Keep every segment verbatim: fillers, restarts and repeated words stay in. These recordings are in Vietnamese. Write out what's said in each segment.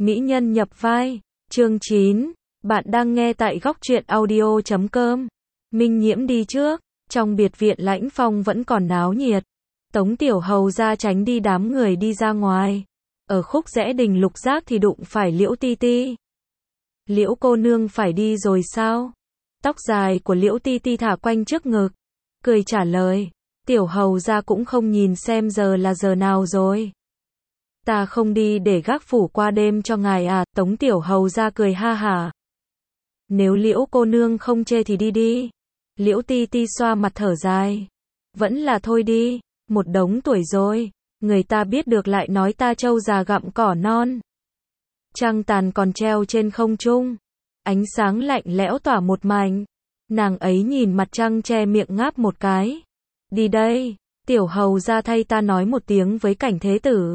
Mỹ nhân nhập vai, chương chín. Bạn đang nghe tại góc truyện audio chấm com. Minh Nhiễm đi trước, trong biệt viện Lãnh Phong vẫn còn náo nhiệt. Tống Tiểu Hầu ra tránh đi đám người đi ra ngoài. Ở khúc rẽ đình Lục Giác thì đụng phải Liễu Ti Ti. Liễu cô nương phải đi rồi sao? Tóc dài của Liễu Ti Ti thả quanh trước ngực, cười trả lời. Tiểu Hầu ra cũng không nhìn xem giờ là giờ nào rồi. Ta không đi để gác phủ qua đêm cho ngài à? Tống Tiểu Hầu ra cười ha hả. Nếu Liễu cô nương không chê thì đi đi. Liễu Ti Ti xoa mặt thở dài. Vẫn là thôi đi, một đống tuổi rồi, người ta biết được lại nói ta trâu già gặm cỏ non. Trăng tàn còn treo trên không trung, ánh sáng lạnh lẽo tỏa một mảnh. Nàng ấy nhìn mặt trăng che miệng ngáp một cái. Đi đây, Tiểu Hầu ra thay ta nói một tiếng với Cảnh Thế Tử.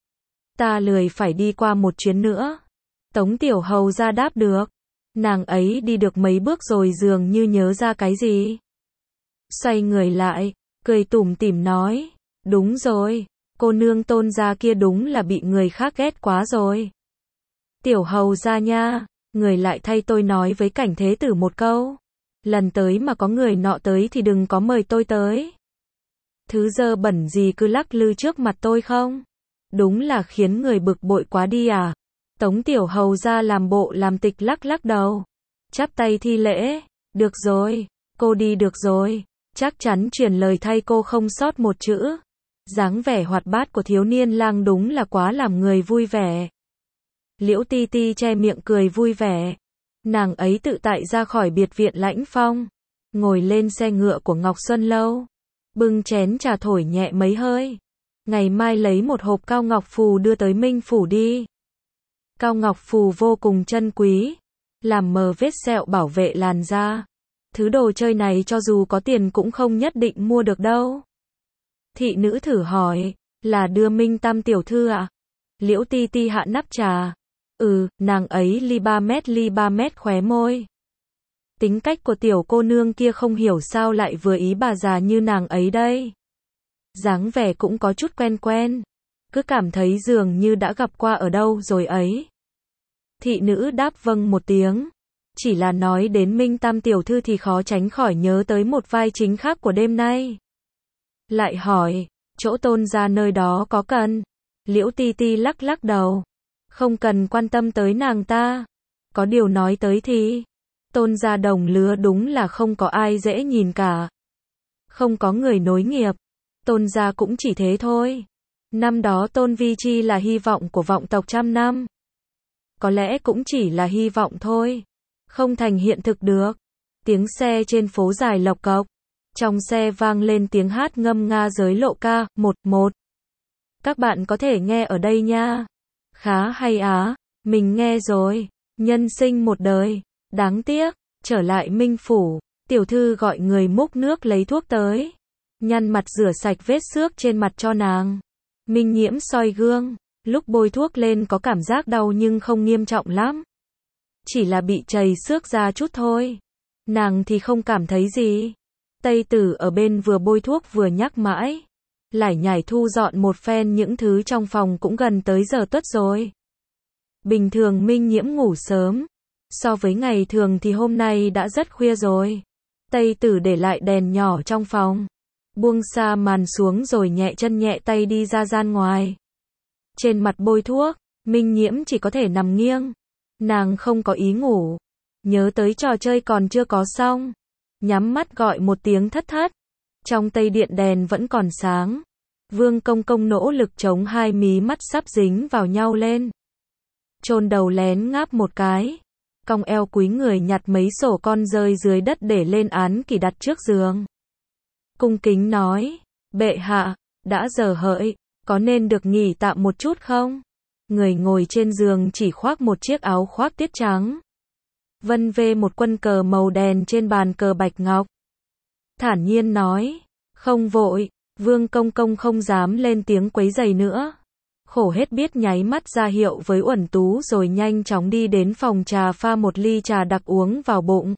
Ta lười phải đi qua một chuyến nữa. Tống Tiểu Hầu ra đáp được. Nàng ấy đi được mấy bước rồi dường như nhớ ra cái gì. Xoay người lại, cười tủm tỉm nói. Đúng rồi, cô nương Tôn gia kia đúng là bị người khác ghét quá rồi. Tiểu Hầu ra nha, người lại thay tôi nói với Cảnh Thế Tử một câu. Lần tới mà có người nọ tới thì đừng có mời tôi tới. Thứ dơ bẩn gì cứ lắc lư trước mặt tôi không? Đúng là khiến người bực bội quá đi à? Tống Tiểu Hầu ra làm bộ làm tịch lắc lắc đầu. Chắp tay thi lễ. Được rồi, cô đi được rồi. Chắc chắn truyền lời thay cô không sót một chữ. Dáng vẻ hoạt bát của thiếu niên lang đúng là quá làm người vui vẻ. Liễu Ti Ti che miệng cười vui vẻ. Nàng ấy tự tại ra khỏi biệt viện Lãnh Phong. Ngồi lên xe ngựa của Ngọc Xuân Lâu. Bưng chén trà thổi nhẹ mấy hơi. Ngày mai lấy một hộp cao ngọc phù đưa tới Minh Phủ đi. Cao ngọc phù vô cùng chân quý. Làm mờ vết sẹo bảo vệ làn da. Thứ đồ chơi này cho dù có tiền cũng không nhất định mua được đâu. Thị nữ thử hỏi. Là đưa Minh Tam tiểu thư ạ? À? Liễu Ti Ti hạ nắp trà. Ừ, nàng ấy ly ba mét ly ba mét khóe môi. Tính cách của tiểu cô nương kia không hiểu sao lại vừa ý bà già như nàng ấy đây. Dáng vẻ cũng có chút quen quen. Cứ cảm thấy dường như đã gặp qua ở đâu rồi ấy. Thị nữ đáp vâng một tiếng. Chỉ là nói đến Minh Tam tiểu thư thì khó tránh khỏi nhớ tới một vai chính khác của đêm nay. Lại hỏi, chỗ Tôn gia nơi đó có cần? Liễu Ti Ti lắc lắc đầu. Không cần quan tâm tới nàng ta. Có điều nói tới thì Tôn gia đồng lứa đúng là không có ai dễ nhìn cả. Không có người nối nghiệp. Tôn gia cũng chỉ thế thôi. Năm đó Tôn Vi Chi là hy vọng của vọng tộc trăm năm. Có lẽ cũng chỉ là hy vọng thôi. Không thành hiện thực được. Tiếng xe trên phố dài lộc cộc. Trong xe vang lên tiếng hát ngâm nga giới lộ ca, một, một. Các bạn có thể nghe ở đây nha. Khá hay á, mình nghe rồi. Nhân sinh một đời. Đáng tiếc, trở lại Minh Phủ. Tiểu thư gọi người múc nước lấy thuốc tới. Nhăn mặt rửa sạch vết xước trên mặt cho nàng. Minh Nhiễm soi gương. Lúc bôi thuốc lên có cảm giác đau nhưng không nghiêm trọng lắm. Chỉ là bị chảy xước ra chút thôi. Nàng thì không cảm thấy gì. Tây Tử ở bên vừa bôi thuốc vừa nhắc mãi. Lải nhải thu dọn một phen những thứ trong phòng cũng gần tới giờ tuất rồi. Bình thường Minh Nhiễm ngủ sớm. So với ngày thường thì hôm nay đã rất khuya rồi. Tây Tử để lại đèn nhỏ trong phòng. Buông xa màn xuống rồi nhẹ chân nhẹ tay đi ra gian ngoài. Trên mặt bôi thuốc, Minh Nhiễm chỉ có thể nằm nghiêng. Nàng không có ý ngủ. Nhớ tới trò chơi còn chưa có xong. Nhắm mắt gọi một tiếng thất thất. Trong tây điện đèn vẫn còn sáng. Vương Công Công nỗ lực chống hai mí mắt sắp dính vào nhau lên. Chôn đầu lén ngáp một cái. Cong eo cúi người nhặt mấy sổ con rơi dưới đất để lên án kỷ đặt trước giường. Cung kính nói, bệ hạ, đã giờ hợi, có nên được nghỉ tạm một chút không? Người ngồi trên giường chỉ khoác một chiếc áo khoác tiết trắng. Vân vê một quân cờ màu đen trên bàn cờ bạch ngọc. Thản nhiên nói, không vội, Vương Công Công không dám lên tiếng quấy rầy nữa. Khổ hết biết nháy mắt ra hiệu với Uẩn Tú rồi nhanh chóng đi đến phòng trà pha một ly trà đặc uống vào bụng.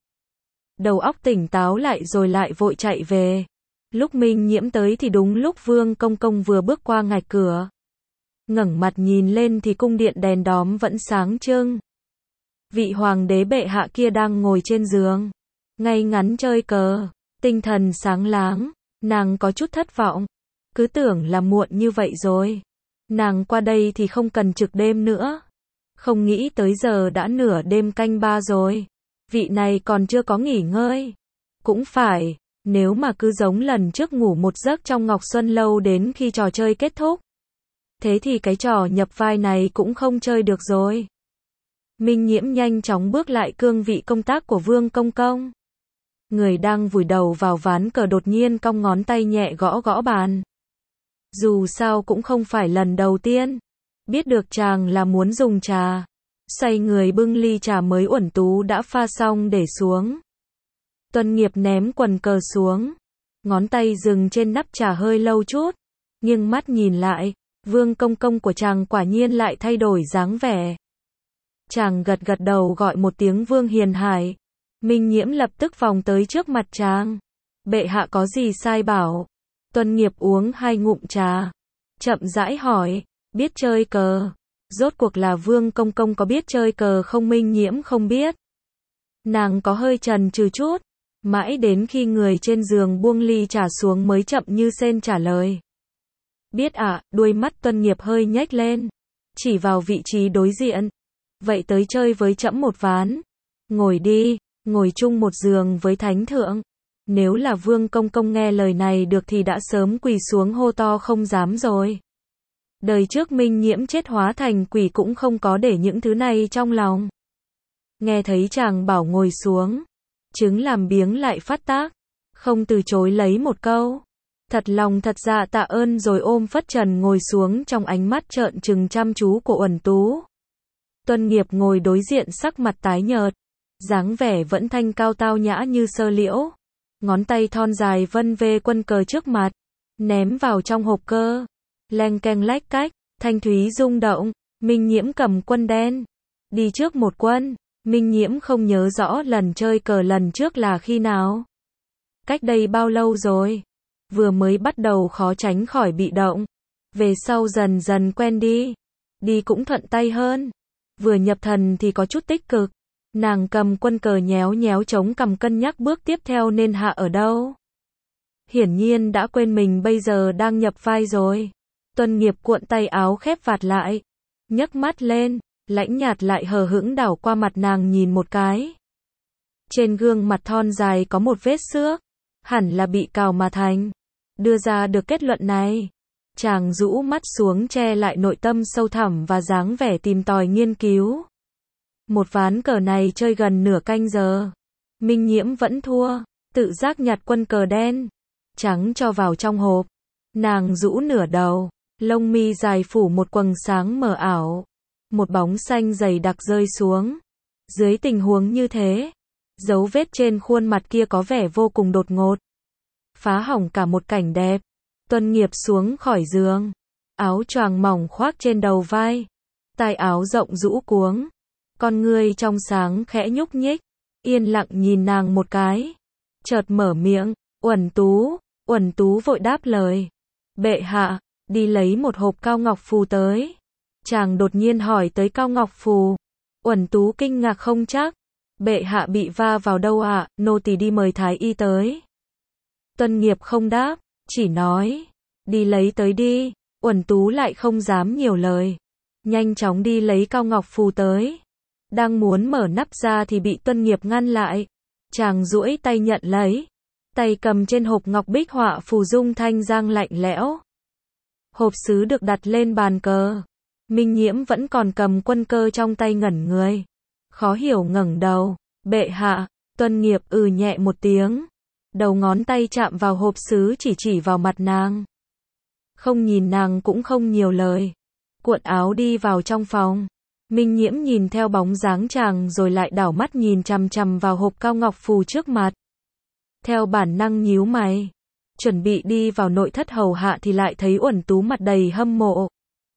Đầu óc tỉnh táo lại rồi lại vội chạy về. Lúc Minh Nhiễm tới thì đúng lúc Vương Công Công vừa bước qua ngạch cửa. ngẩng mặt nhìn lên thì cung điện đèn đóm vẫn sáng trưng. Vị hoàng đế bệ hạ kia đang ngồi trên giường, ngay ngắn chơi cờ, tinh thần sáng láng, nàng có chút thất vọng, cứ tưởng là muộn như vậy rồi. Nàng qua đây thì không cần trực đêm nữa. Không nghĩ tới giờ đã nửa đêm canh ba rồi. Vị này còn chưa có nghỉ ngơi. Cũng phải, nếu mà cứ giống lần trước ngủ một giấc trong Ngọc Xuân Lâu đến khi trò chơi kết thúc. Thế thì cái trò nhập vai này cũng không chơi được rồi. Minh Nhiễm nhanh chóng bước lại cương vị công tác của Vương Công Công. Người đang vùi đầu vào ván cờ đột nhiên cong ngón tay nhẹ gõ gõ bàn. Dù sao cũng không phải lần đầu tiên. Biết được chàng là muốn dùng trà. Xoay người bưng ly trà mới Uẩn Tú đã pha xong để xuống. Tuân Nghiệp ném quần cờ xuống. Ngón tay dừng trên nắp trà hơi lâu chút. Nhưng mắt nhìn lại, Vương Công Công của chàng quả nhiên lại thay đổi dáng vẻ. Chàng gật gật đầu gọi một tiếng Vương Hiền Hải. Minh Nhiễm lập tức vòng tới trước mặt chàng. Bệ hạ có gì sai bảo? Tuân Nghiệp uống hai ngụm trà. Chậm rãi hỏi, biết chơi cờ. Rốt cuộc là Vương Công Công có biết chơi cờ không? Minh Nhiễm không biết. Nàng có hơi chần chừ chút. Mãi đến khi người trên giường buông ly trà xuống mới chậm như sên trả lời. Biết ạ, à, đuôi mắt Tuân Nghiệp hơi nhếch lên. Chỉ vào vị trí đối diện. Vậy tới chơi với trẫm một ván. Ngồi đi, ngồi chung một giường với thánh thượng. Nếu là Vương Công Công nghe lời này được thì đã sớm quỳ xuống hô to không dám rồi. Đời trước Minh Nhiễm chết hóa thành quỷ cũng không có để những thứ này trong lòng. Nghe thấy chàng bảo ngồi xuống, trứng làm biếng lại phát tác, không từ chối lấy một câu. Thật lòng thật dạ tạ ơn rồi ôm phất trần ngồi xuống trong ánh mắt trợn trừng chăm chú của Uẩn Tú. Tuân Nghiệp ngồi đối diện sắc mặt tái nhợt, dáng vẻ vẫn thanh cao tao nhã như sơ liễu. Ngón tay thon dài vân vê quân cờ trước mặt, ném vào trong hộp cơ. Leng keng lách cách, thanh thúy rung động. Minh Nhiễm cầm quân đen, đi trước một quân. Minh Nhiễm không nhớ rõ lần chơi cờ lần trước là khi nào. Cách đây bao lâu rồi? Vừa mới bắt đầu khó tránh khỏi bị động. Về sau dần dần quen đi. Đi cũng thuận tay hơn. Vừa nhập thần thì có chút tích cực. Nàng cầm quân cờ nhéo nhéo chống cằm cân nhắc bước tiếp theo nên hạ ở đâu. Hiển nhiên đã quên mình bây giờ đang nhập vai rồi. Tuân Nghiệp cuộn tay áo khép vạt lại. Nhấc mắt lên, lãnh nhạt lại hờ hững đảo qua mặt nàng nhìn một cái. Trên gương mặt thon dài có một vết xước. Hẳn là bị cào mà thành. Đưa ra được kết luận này. Chàng rũ mắt xuống che lại nội tâm sâu thẳm và dáng vẻ tìm tòi nghiên cứu. Một ván cờ này chơi gần nửa canh giờ. Minh Nhiễm vẫn thua. Tự giác nhặt quân cờ đen trắng cho vào trong hộp. Nàng rũ nửa đầu. Lông mi dài phủ một quầng sáng mờ ảo. Một bóng xanh dày đặc rơi xuống. Dưới tình huống như thế, dấu vết trên khuôn mặt kia có vẻ vô cùng đột ngột. Phá hỏng cả một cảnh đẹp. Tuân Nghiệp xuống khỏi giường. Áo choàng mỏng khoác trên đầu vai. Tai áo rộng rũ cuống. Con ngươi trong sáng khẽ nhúc nhích. Yên lặng nhìn nàng một cái. Chợt mở miệng. Uẩn Tú. Uẩn Tú vội đáp lời. Bệ hạ, đi lấy một hộp cao ngọc phù tới. Chàng đột nhiên hỏi tới cao ngọc phù. Uẩn Tú kinh ngạc không chắc. Bệ hạ bị va vào đâu ạ? À? Nô tỳ đi mời thái y tới. Tuân Nghiệp không đáp, chỉ nói. Đi lấy tới đi. Uẩn Tú lại không dám nhiều lời. Nhanh chóng đi lấy cao ngọc phù tới. Đang muốn mở nắp ra thì bị Tuân Nghiệp ngăn lại. Chàng duỗi tay nhận lấy. Tay cầm trên hộp ngọc bích họa phù dung thanh giang lạnh lẽo. Hộp sứ được đặt lên bàn cờ. Minh Nhiễm vẫn còn cầm quân cơ trong tay ngẩn người. Khó hiểu ngẩng đầu. Bệ hạ. Tuân Nghiệp ừ nhẹ một tiếng. Đầu ngón tay chạm vào hộp sứ chỉ chỉ vào mặt nàng. Không nhìn nàng cũng không nhiều lời. Cuộn áo đi vào trong phòng. Minh Nhiễm nhìn theo bóng dáng chàng rồi lại đảo mắt nhìn chằm chằm vào hộp cao ngọc phù trước mặt. Theo bản năng nhíu mày. Chuẩn bị đi vào nội thất hầu hạ thì lại thấy Uẩn Tú mặt đầy hâm mộ.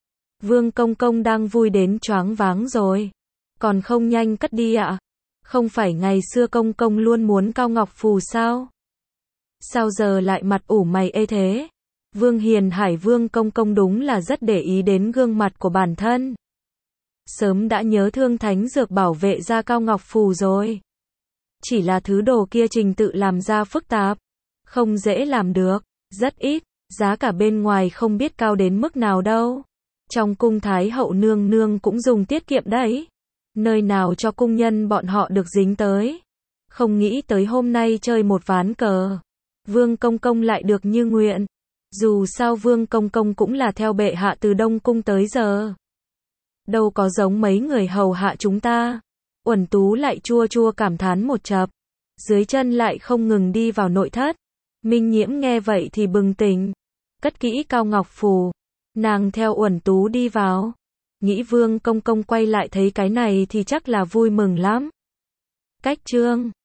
Vương Công Công đang vui đến choáng váng rồi. Còn không nhanh cất đi ạ? À? Không phải ngày xưa Công Công luôn muốn cao ngọc phù sao? Sao giờ lại mặt ủ mày ê thế? Vương Hiền Hải Vương Công Công đúng là rất để ý đến gương mặt của bản thân. Sớm đã nhớ thương thánh dược bảo vệ ra Cao Ngọc Phù rồi. Chỉ là thứ đồ kia trình tự làm ra phức tạp, không dễ làm được, rất ít, giá cả bên ngoài không biết cao đến mức nào đâu. Trong cung Thái hậu nương nương cũng dùng tiết kiệm đấy. Nơi nào cho cung nhân bọn họ được dính tới. Không nghĩ tới hôm nay chơi một ván cờ. Vương Công Công lại được như nguyện. Dù sao Vương Công Công cũng là theo bệ hạ từ Đông Cung tới giờ. Đâu có giống mấy người hầu hạ chúng ta. Uẩn Tú lại chua chua cảm thán một chập. Dưới chân lại không ngừng đi vào nội thất. Minh Nhiễm nghe vậy thì bừng tỉnh. Cất kỹ Cao Ngọc Phù. Nàng theo Uẩn Tú đi vào. Nghĩ Vương Công Công quay lại thấy cái này thì chắc là vui mừng lắm. Cách chương